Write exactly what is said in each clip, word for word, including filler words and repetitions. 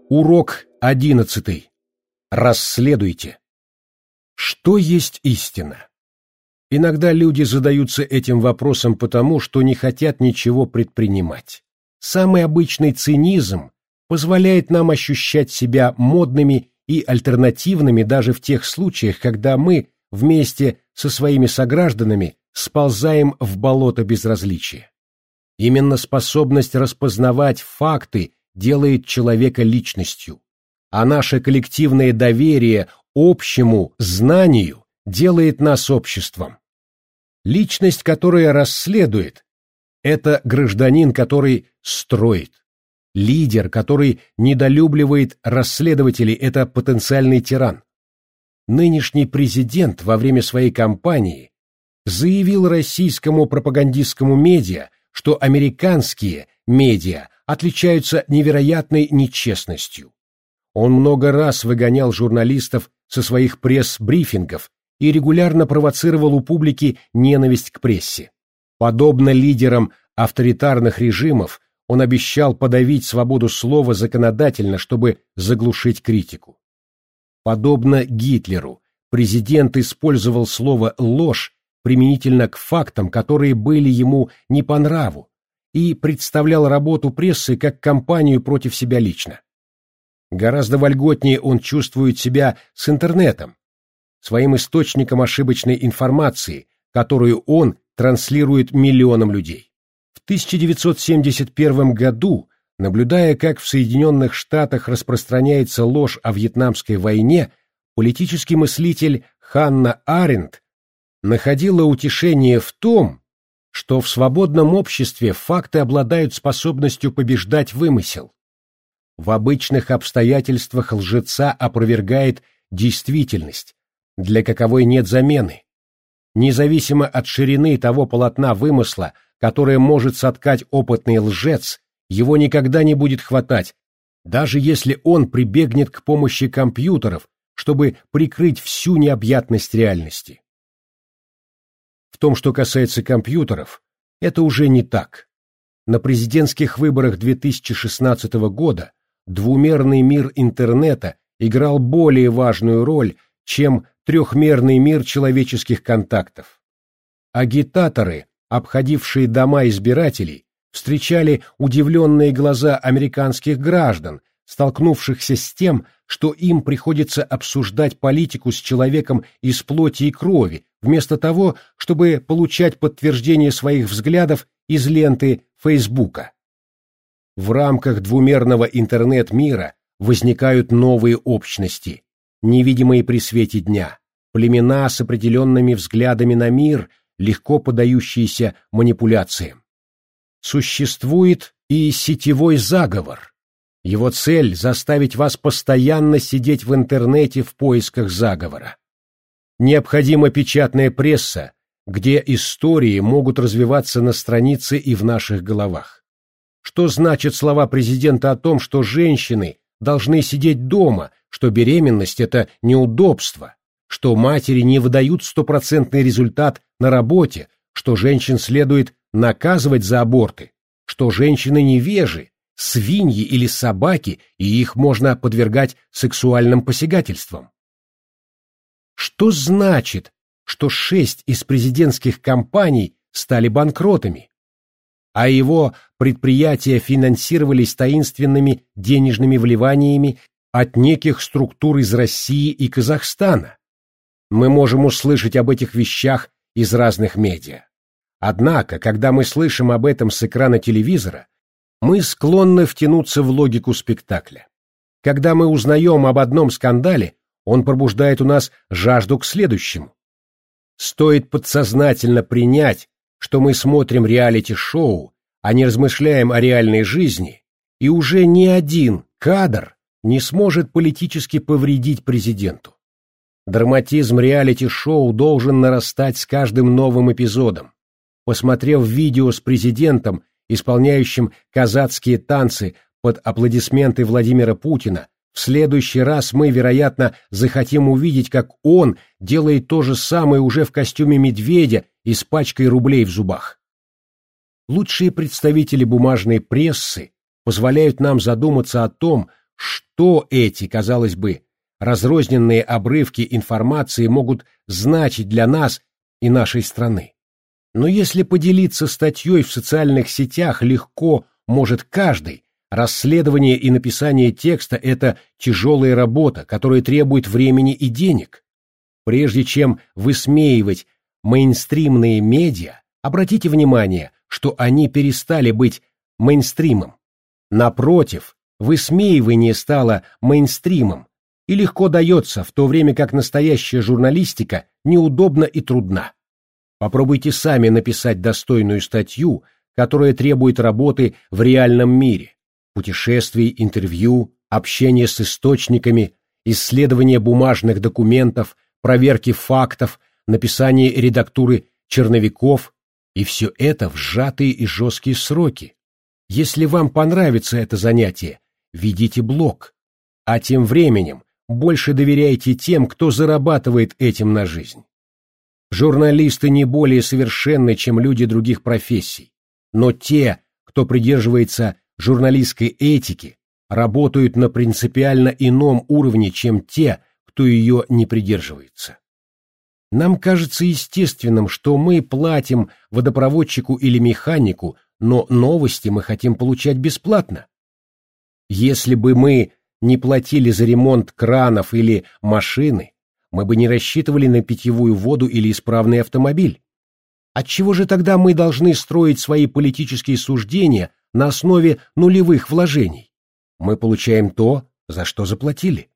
Урок одиннадцатый. Расследуйте. Что есть истина? Иногда люди задаются этим вопросом потому, что не хотят ничего предпринимать. Самый обычный цинизм позволяет нам ощущать себя модными и альтернативными даже в тех случаях, когда мы вместе со своими согражданами сползаем в болото безразличия. Именно способность распознавать факты делает человека личностью, а наше коллективное доверие общему знанию делает нас обществом. Личность, которая расследует, это гражданин, который строит. Лидер, который недолюбливает расследователей, это потенциальный тиран. Нынешний президент во время своей кампании заявил российскому пропагандистскому медиа, что американские медиа отличаются невероятной нечестностью. Он много раз выгонял журналистов со своих пресс-брифингов и регулярно провоцировал у публики ненависть к прессе. Подобно лидерам авторитарных режимов, он обещал подавить свободу слова законодательно, чтобы заглушить критику. Подобно Гитлеру, президент использовал слово «ложь» применительно к фактам, которые были ему не по нраву, и представлял работу прессы как кампанию против себя лично. Гораздо вольготнее он чувствует себя с интернетом, своим источником ошибочной информации, которую он транслирует миллионам людей. В тысяча девятьсот семьдесят первом году, наблюдая, как в Соединенных Штатах распространяется ложь о Вьетнамской войне, политический мыслитель Ханна Аренд находила утешение в том, что в свободном обществе факты обладают способностью побеждать вымысел. В обычных обстоятельствах лжеца опровергает действительность, для каковой нет замены. Независимо от ширины того полотна вымысла, которое может соткать опытный лжец, его никогда не будет хватать, даже если он прибегнет к помощи компьютеров, чтобы прикрыть всю необъятность реальности. В том, что касается компьютеров, это уже не так. На президентских выборах две тысячи шестнадцатого года двумерный мир интернета играл более важную роль, чем трехмерный мир человеческих контактов. Агитаторы, обходившие дома избирателей, встречали удивленные глаза американских граждан, столкнувшихся с тем, что им приходится обсуждать политику с человеком из плоти и крови, вместо того, чтобы получать подтверждение своих взглядов из ленты Фейсбука. В рамках двумерного интернет-мира возникают новые общности, невидимые при свете дня, племена с определенными взглядами на мир, легко поддающиеся манипуляциям. Существует и сетевой заговор. Его цель — заставить вас постоянно сидеть в интернете в поисках заговора. Необходима печатная пресса, где истории могут развиваться на странице и в наших головах. Что значат слова президента о том, что женщины должны сидеть дома, что беременность — это неудобство, что матери не выдают стопроцентный результат на работе, что женщин следует наказывать за аборты, что женщины невежи, свиньи или собаки, и их можно подвергать сексуальным посягательствам? Что значит, что шесть из президентских компаний стали банкротами, а его предприятия финансировались таинственными денежными вливаниями от неких структур из России и Казахстана? Мы можем услышать об этих вещах из разных медиа. Однако, когда мы слышим об этом с экрана телевизора, мы склонны втянуться в логику спектакля. Когда мы узнаем об одном скандале, он пробуждает у нас жажду к следующему. Стоит подсознательно принять, что мы смотрим реалити-шоу, а не размышляем о реальной жизни, и уже ни один кадр не сможет политически повредить президенту. Драматизм реалити-шоу должен нарастать с каждым новым эпизодом. Посмотрев видео с президентом, исполняющим казацкие танцы под аплодисменты Владимира Путина, в следующий раз мы, вероятно, захотим увидеть, как он делает то же самое уже в костюме медведя и с пачкой рублей в зубах. Лучшие представители бумажной прессы позволяют нам задуматься о том, что эти, казалось бы, разрозненные обрывки информации могут значить для нас и нашей страны. Но если поделиться статьей в социальных сетях легко может каждый, расследование и написание текста – это тяжелая работа, которая требует времени и денег. Прежде чем высмеивать мейнстримные медиа, обратите внимание, что они перестали быть мейнстримом. Напротив, высмеивание стало мейнстримом и легко дается, в то время как настоящая журналистика неудобна и трудна. Попробуйте сами написать достойную статью, которая требует работы в реальном мире, путешествий, интервью, общения с источниками, исследования бумажных документов, проверки фактов, написание редактуры черновиков, и все это в сжатые и жесткие сроки. Если вам понравится это занятие, ведите блог, а тем временем больше доверяйте тем, кто зарабатывает этим на жизнь. Журналисты не более совершенны, чем люди других профессий, но те, кто придерживается журналистской этики, работают на принципиально ином уровне, чем те, кто ее не придерживается. Нам кажется естественным, что мы платим водопроводчику или механику, но новости мы хотим получать бесплатно. Если бы мы не платили за ремонт кранов или машины, мы бы не рассчитывали на питьевую воду или исправный автомобиль. Отчего же тогда мы должны строить свои политические суждения на основе нулевых вложений? Мы получаем то, за что заплатили.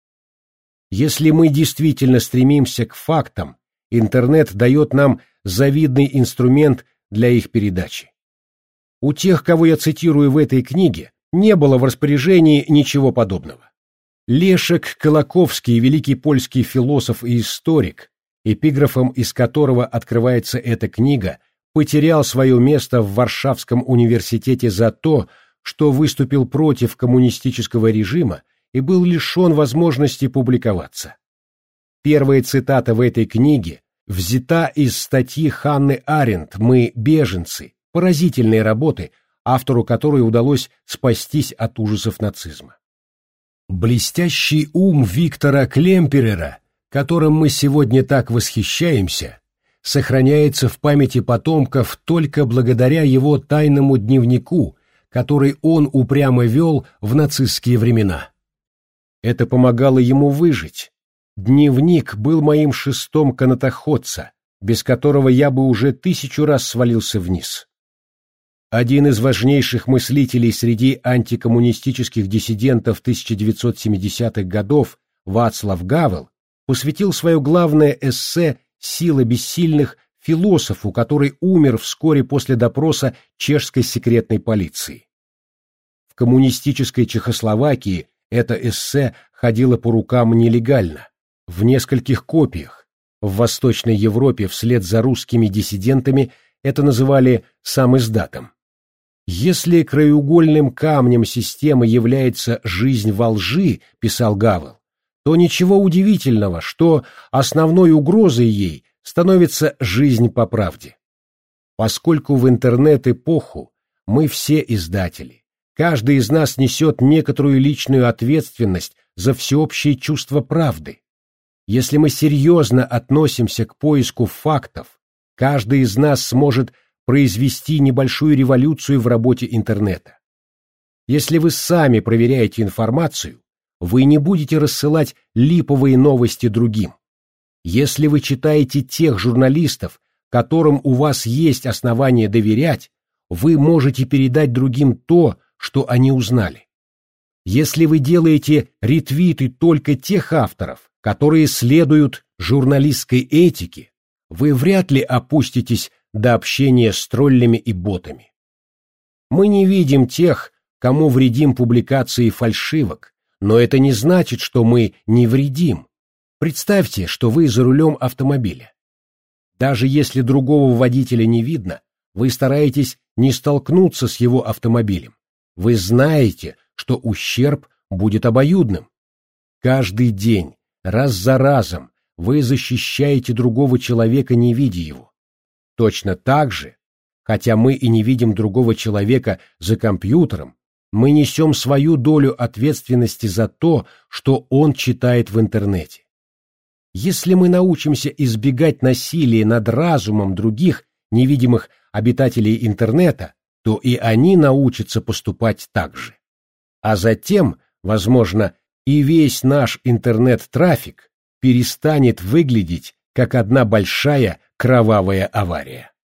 Если мы действительно стремимся к фактам, интернет дает нам завидный инструмент для их передачи. У тех, кого я цитирую в этой книге, не было в распоряжении ничего подобного. Лешек Колаковский, великий польский философ и историк, эпиграфом из которого открывается эта книга, потерял свое место в Варшавском университете за то, что выступил против коммунистического режима и был лишен возможности публиковаться. Первая цитата в этой книге взята из статьи Ханны Аренд «Мы беженцы», поразительной работы, автору которой удалось спастись от ужасов нацизма. Блестящий ум Виктора Клемперера, которым мы сегодня так восхищаемся, сохраняется в памяти потомков только благодаря его тайному дневнику, который он упрямо вел в нацистские времена. Это помогало ему выжить. Дневник был моим шестом канатоходца, без которого я бы уже тысячу раз свалился вниз. Один из важнейших мыслителей среди антикоммунистических диссидентов тысяча девятьсот семидесятых годов, Вацлав Гавел, посвятил свое главное эссе «Сила бессильных» философу, который умер вскоре после допроса чешской секретной полиции. В коммунистической Чехословакии это эссе ходило по рукам нелегально, в нескольких копиях. В Восточной Европе вслед за русскими диссидентами это называли самиздатом. «Если краеугольным камнем системы является жизнь во лжи, — писал Гавел, — то ничего удивительного, что основной угрозой ей становится жизнь по правде. Поскольку в интернет-эпоху мы все издатели, каждый из нас несет некоторую личную ответственность за всеобщее чувство правды. Если мы серьезно относимся к поиску фактов, каждый из нас сможет произвести небольшую революцию в работе интернета. Если вы сами проверяете информацию, вы не будете рассылать липовые новости другим. Если вы читаете тех журналистов, которым у вас есть основания доверять, вы можете передать другим то, что они узнали. Если вы делаете ретвиты только тех авторов, которые следуют журналистской этике, вы вряд ли опуститесь до общения с троллями и ботами. Мы не видим тех, кому вредим публикации фальшивок, но это не значит, что мы не вредим. Представьте, что вы за рулем автомобиля. Даже если другого водителя не видно, вы стараетесь не столкнуться с его автомобилем. Вы знаете, что ущерб будет обоюдным. Каждый день, раз за разом, вы защищаете другого человека, не видя его. Точно так же, хотя мы и не видим другого человека за компьютером, мы несем свою долю ответственности за то, что он читает в интернете. Если мы научимся избегать насилия над разумом других невидимых обитателей интернета, то и они научатся поступать так же. А затем, возможно, и весь наш интернет-трафик перестанет выглядеть как одна большая кровавая авария.